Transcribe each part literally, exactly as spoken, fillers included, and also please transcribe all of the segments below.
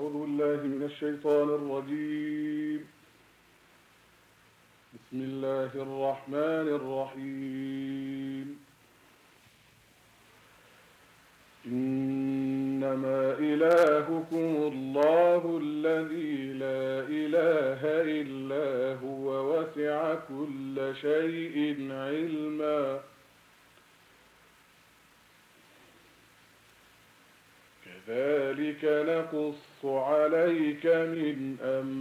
أعوذ بالله من الشيطان الرجيم. بسم الله الرحمن الرحيم. إنما إلهكم الله الذي لا إله إلا هو وسع كل شيء علما كذلك نقص عليك من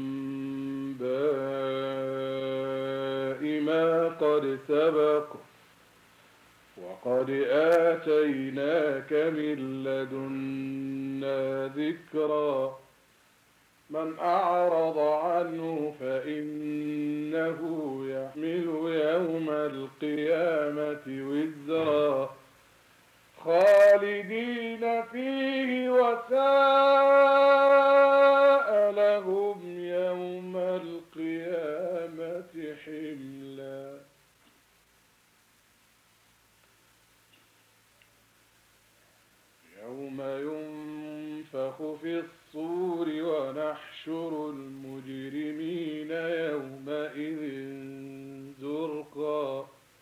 أنباء ما قد سبق وقد آتيناك من لدنا ذكرا من أعرض عنه فإنه يحمل يوم القيامة وزرا خالدين فيه وساء لهم يوم القيامة حملا يوم ينفخ في الصور ونحشر المجرمين يومئذ زرقا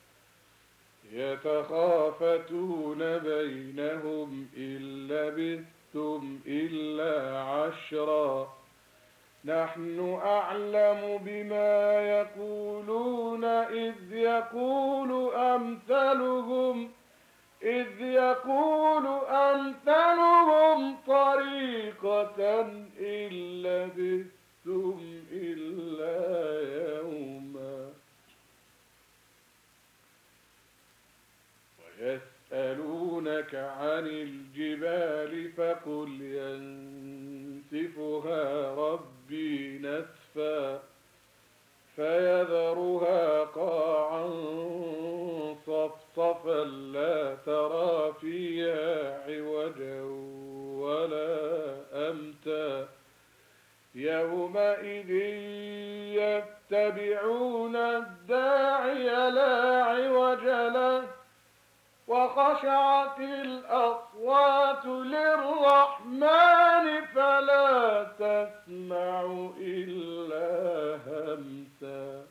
يتخافتون بينهم إن لبثتم إلا عشرا نحن أعلم بما يقولون إذ يقول أمثلهم إذ يقول أمثلهم طريقة إن لبثتم إلا يوما ويسألونك عن الجبال فقل ينسفها ربي نسفا فيذرها قاعا صفصفا لا ترى فيها عوجا ولا أمتا يومئذ يتبعون الداعي لا عوج له وخشعت الأصوات للرحمن فلا تسمع إلا همسا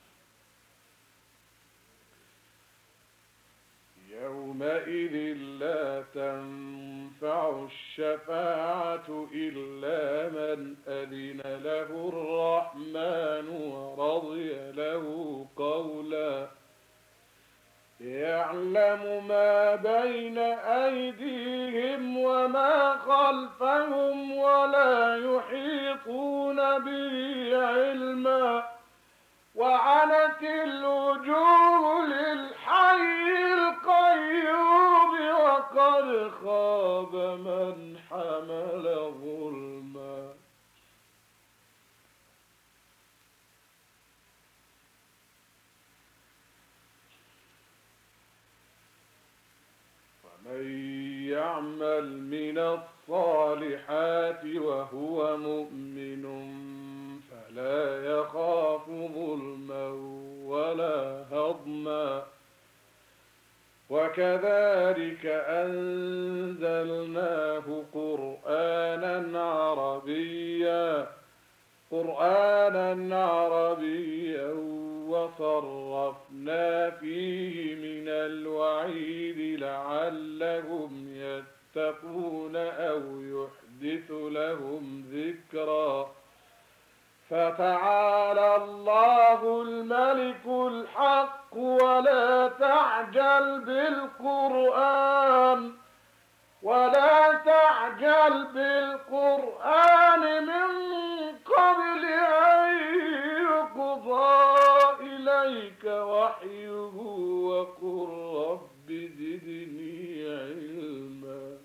يومئذ لا تنفع الشفاعة إلا من أذن له الرحمن ورضي له قولا يعلم ما بين أيديهم وما خلفهم ولا يحيطون به علما وعنت الوجوه للحي القيوم وقد خاب من حمل ظلما من يعمل من الصالحات وهو مؤمن فلا يخاف ظلما ولا هضما وكذلك أنزلناه قرآنا عربيا قرآنا عربيا وصرفنا فيه من الوعيد لعلهم يتقون أو يحدث لهم ذكرا فتعالى الله الملك الحق ولا تعجل بالقرآن ولا تعجل بالقرآن من قبل أن يقضى إليك وحيه وقل رب زدني علما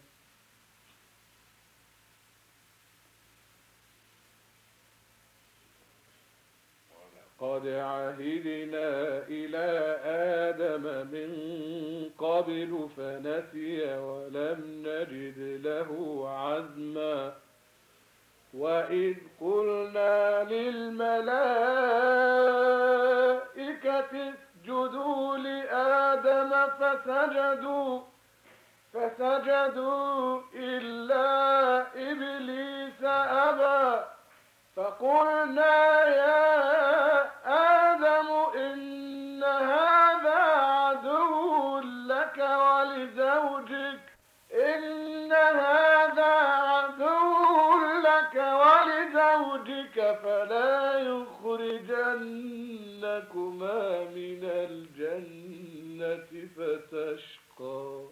ولقد عهدنا إلى آدم من قبل فنسي ولم نجد له عزما وإذ قلنا للملائكة اسجدوا لآدم فسجدوا فسجدوا إلا إبليس أبى فقلنا يا آدم إن هذا عدو لك ولزوجك إن هذا عدو لك ولزوجك فلا يخرجنكما من الجنة فتشقى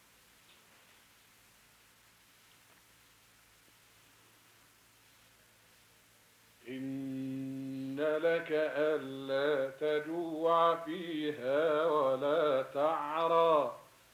إن لك ألا تجوع فيها ولا تعرى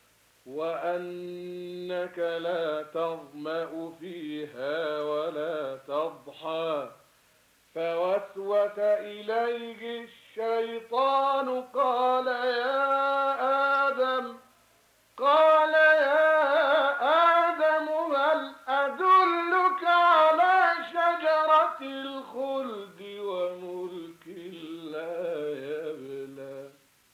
وأنك لا تظمأ فيها ولا تضحى فوسوس إليه الشيطان قال يا آدم قال يا آدم هل أدلك على شجرة الخلد وملك لا يبلى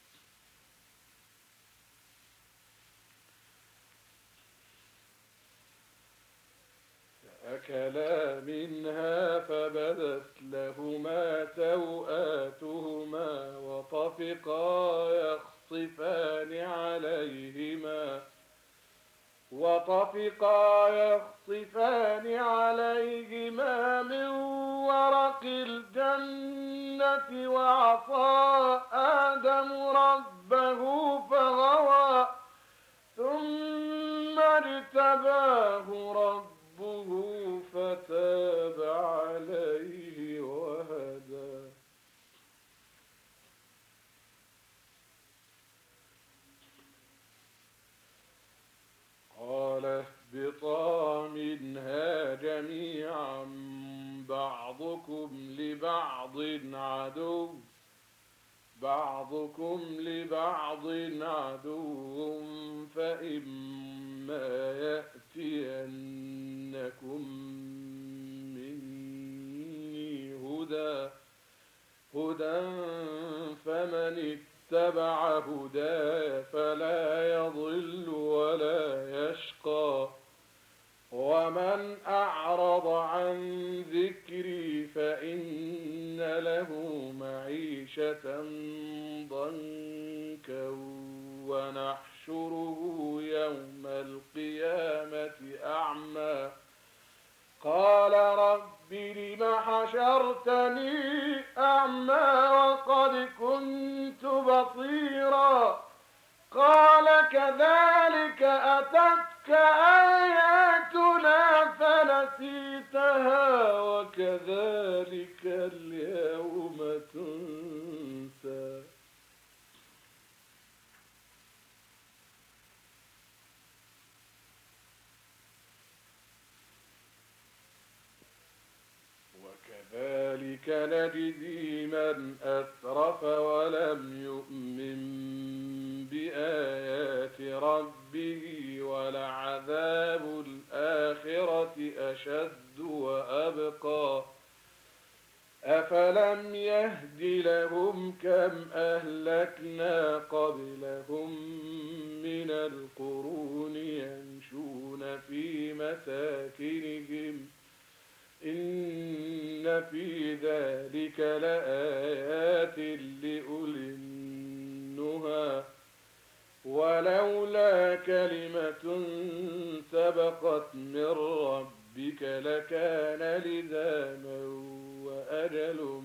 فأكلا منها فبدت لهما سوآتهما وطفقا يخصفان عليهما وطفقا يخصفان عليهما من ورق الجنة وعصى آدم ربه فغوى ثم اجتباه ربه فتاب عليه وهدى قال اهبطا منها جميعا بعضكم لبعض عدو بعضكم لبعض عدو فإما يأتينكم مني هدى هدى فمن اتبع هداي فلا يضل ولا يشقى ومن أعرض عن ذكري فإن له معيشة ضنكا ونحشره يوم القيامة أعمى قال رب لم حشرتني أعمى وقد كنت بصيرا قال كذلك أتتك آياتنا فنسيتها وكذلك اليوم تنسى وكذلك نجزي من أسرف ولم يؤمن بآيات ربه ولعذاب الآخرة أشد وأبقى أفلم يهد لهم كم أهلكنا قبلهم من القرون يمشون في مساكنهم إن في ذلك لآيات لأولي النهى ولولا كلمة سبقت من ربك لكان لزاما وأجل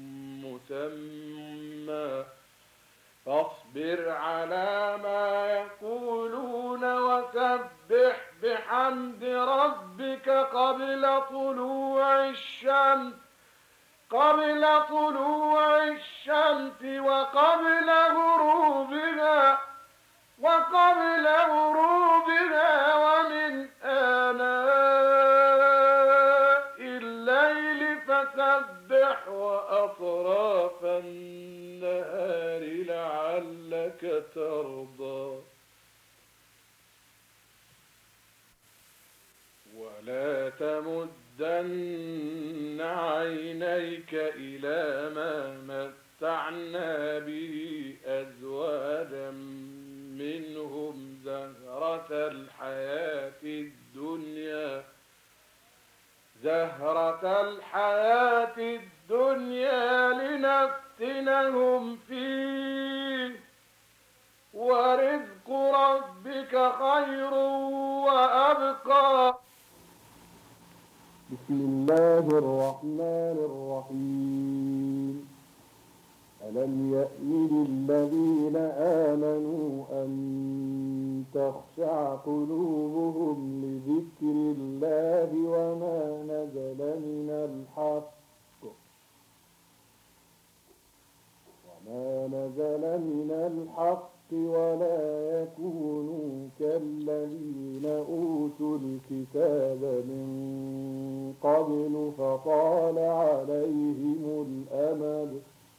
مسمى فاصبر على ما يقولون وسبح بحمد ربك قبل طلوع الشمس قبل طلوع الشمس وقبل غروبها وقبل غروبها ومن آناء الليل فسبح وأطراف النهار لعلك ترضى ولا تمدن عينيك إلى ما متعنا به أزواجا منهم زهرة الحياة الدنيا زهرة الحياة الدنيا لنفتنهم فيه ورزق ربك خير وأبقى. بسم الله الرحمن الرحيم. ألم يأن للذين آمنوا أن تخشع قلوبهم لذكر الله وما نزل من الحق وما نزل من الحق ولا يكونوا كالذين أوتوا الكتاب من قبل فطال عليهم الأمد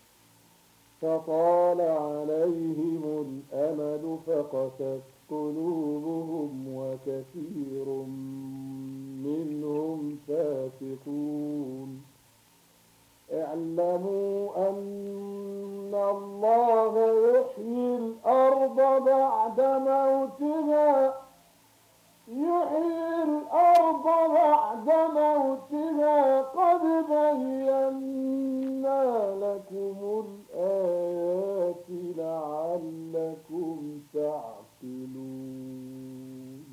فطال عليهم الأمد فقست قلوبهم وكثير منهم فاسقون. اعلموا أن الله يحيي الأرض بعد موتها يحيي الأرض بعد موتها قد بينا لكم الآيات لعلكم تعقلون.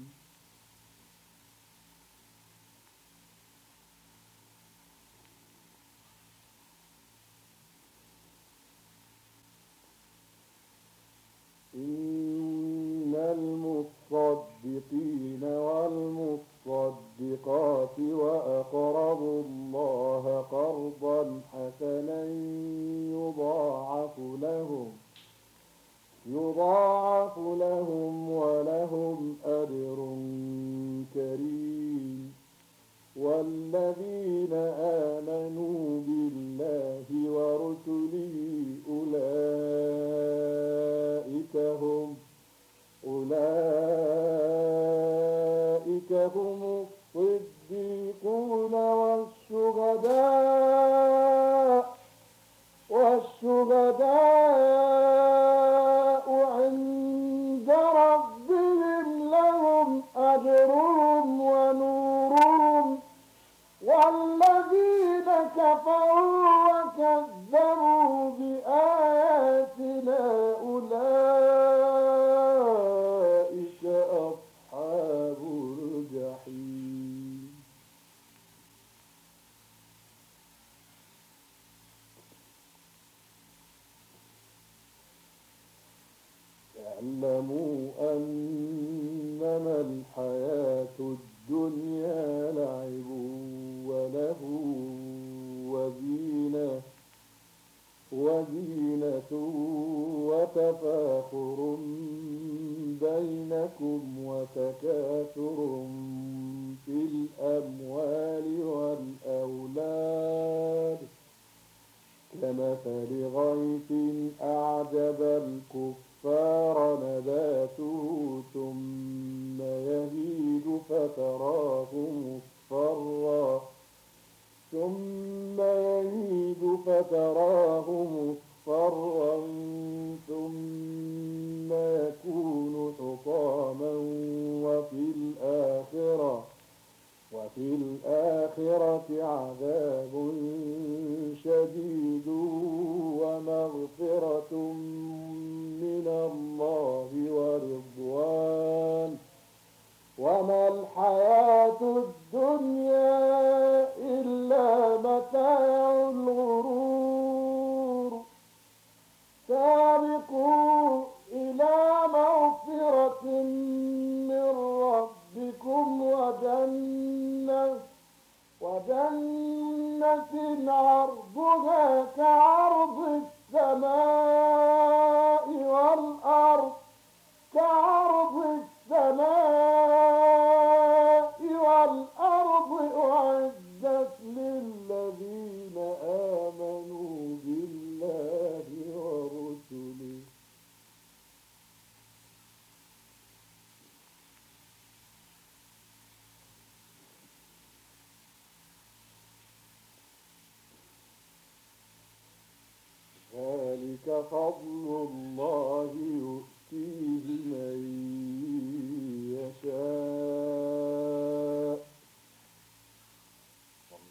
إن المصدقين والمصدقات وأقرضوا الله قرضا حسنا يضاعف لهم يضاعف لهم ولهم أجر كريم. والذين آمنوا بالله ورسله أولئك هم أولئك هم الصديقون والشهداء والشهداء عند ربهم لهم أجرهم ونورهم. والذين كفروا وكذبوا بآياتنا أولئك أصحاب الجحيم. اعلموا أنما الحياة الدنيا لعب وله وزينة وزينة وتفاخر بينكم وتكاثر في الأموال والأولاد كمثل غيث أعجب الكفار نباته ثم يهيج فتراه مصفرا ثم يهيج فتراه مصفرا ثم يكون حطاما وفي الآخرة وفي الآخرة عذاب شديد ومغفرة من الله ورضوان. وما الحياة الدنيا إلا متاع الغرور. سابقوا إلى مغفرة من ربكم وجنة وجنة عرضها كعرض السماء والأرض كعرض السماء والأرض أعدت للذين آمنوا بالله ورسله. ذلك فضل الله يؤتيه من يشاء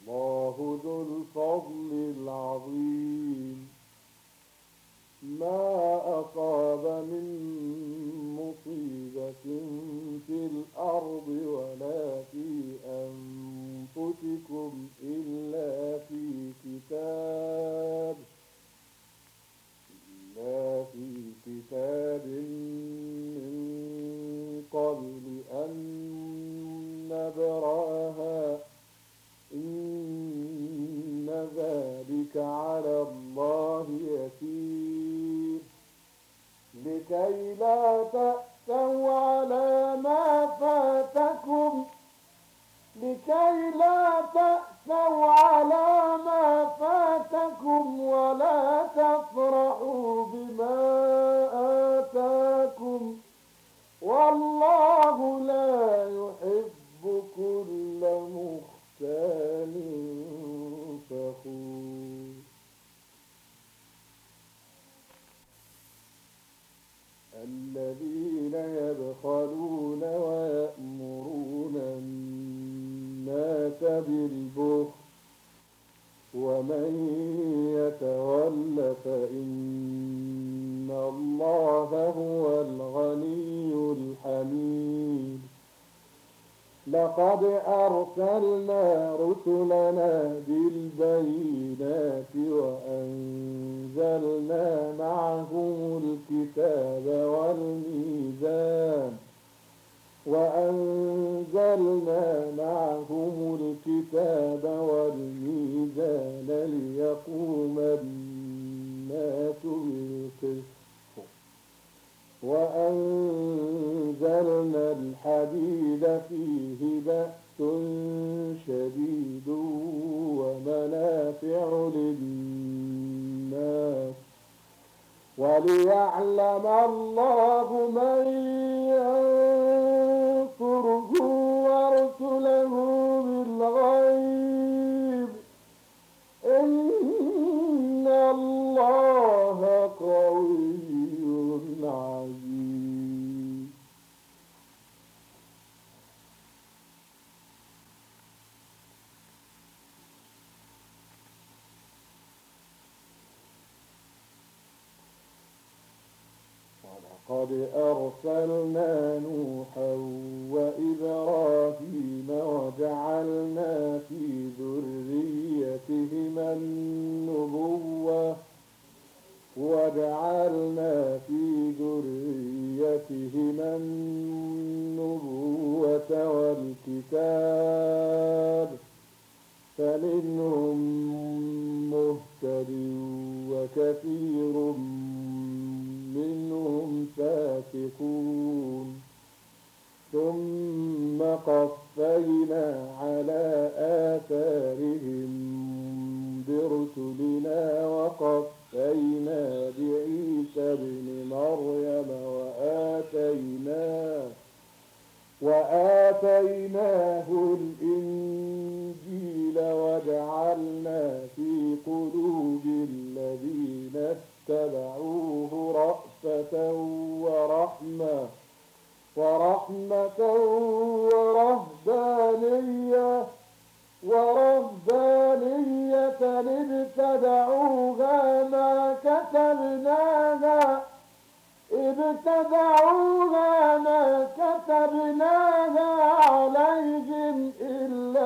نبرأها إن ذلك على الله يسير لكي لا تأسوا على ما فاتكم لكي لا تأسوا على ما فاتكم ولا تفرحوا بما آتاكم والله لا يحب كل مختال فخور. الذين يبخلون ويأمرون الناس بالبخل ومن يتول فإن الله هو الغني الحميد. لقد أرسلنا رسلنا بالبينات وأنزلنا معهم الكتاب والميزان وأنزلنا معهم الكتاب والميزان ليقوم الناس بالقسط وأنزلنا الحديد فيه بأس شديد ومنافع للناس وليعلم الله من ينصره ورسله بالغيب إن الله قوي عزيز. ولقد أرسلنا نوحا وإبراهيم وجعلنا في ذريتهما النبوة وجعلنا في ذريتهما النبوة والكتاب فمنهم مهتد وكثير منهم فاسقون ثم قفينا على آثارهم برسلنا وقفينا بعيسى ابن مريم وآتيناه وآتيناه الإنجيل وجعلنا في قلوب الذين اتبعوه رأفة ورحمة ورحمة ورهبانية ورهبانية ابتدعوها ما كتبناها ابتدعوها ما كتبناها عليهم إلا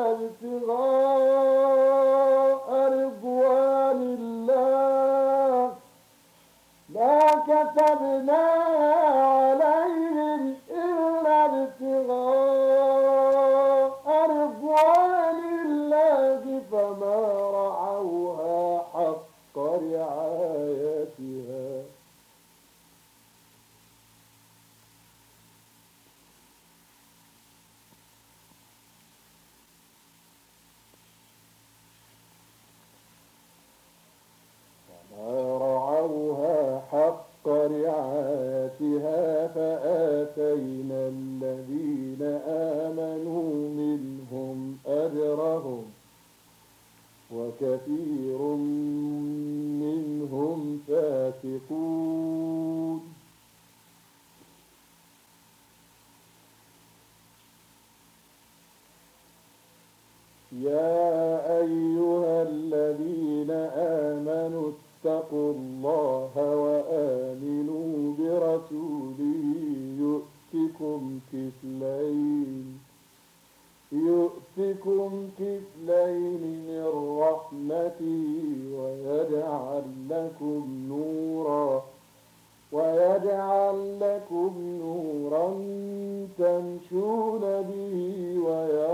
ابتغاء رضوان الله ما كتبناها عليهم إلا ابتغاء رضوان الله فما رعوها حق رعايتها حق رعايتها فآتينا الذين آمنوا منهم أجرهم وكثير منهم فاسقون. يا أيها الذين آمنوا اتقوا الله وآمنوا برسوله يؤتكم كفلين يؤتكم كفلين من رحمته ويجعل لكم نورا ويجعل لكم نورا تمشون به ويجعل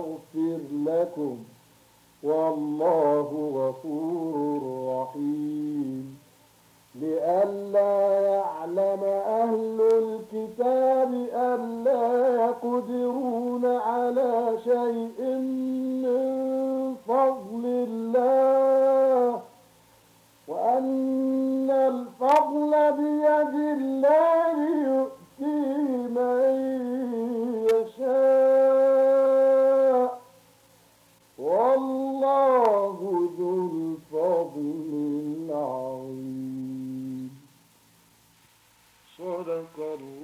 لكم والله غفور رحيم لئلا يعلم أهل الكتاب ألا يقدرون على شيء من فضل الله وأن الفضل بيد الله يؤتيه من يشاء والله ذو الفضل العظيم. صدق الله.